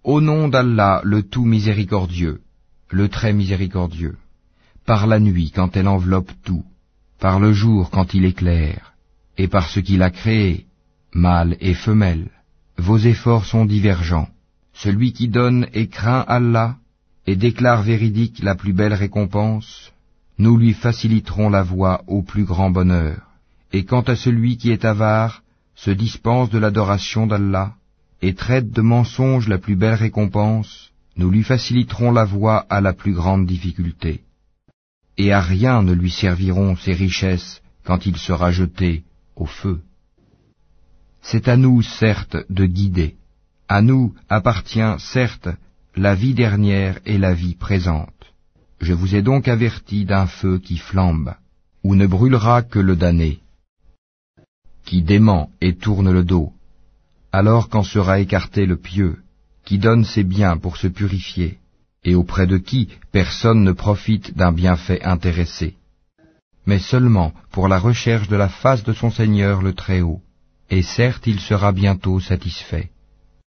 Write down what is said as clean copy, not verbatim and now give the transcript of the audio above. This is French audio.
Au nom d'Allah, le tout miséricordieux, le très miséricordieux, par la nuit quand elle enveloppe tout, par le jour quand il éclaire, et par ce qu'il a créé, mâle et femelle, vos efforts sont divergents. Celui qui donne et craint Allah, et déclare véridique la plus belle récompense, nous lui faciliterons la voie au plus grand bonheur. Et quant à celui qui est avare, se dispense de l'adoration d'Allah, et traite de mensonge la plus belle récompense, nous lui faciliterons la voie à la plus grande difficulté. Et à rien ne lui serviront ses richesses quand il sera jeté au feu. C'est à nous, certes, de guider. À nous appartient, certes, la vie dernière et la vie présente. Je vous ai donc averti d'un feu qui flambe, où ne brûlera que le damné, qui dément et tourne le dos, alors qu'en sera écarté le pieux, qui donne ses biens pour se purifier, et auprès de qui personne ne profite d'un bienfait intéressé, mais seulement pour la recherche de la face de son Seigneur le Très-Haut, et certes il sera bientôt satisfait.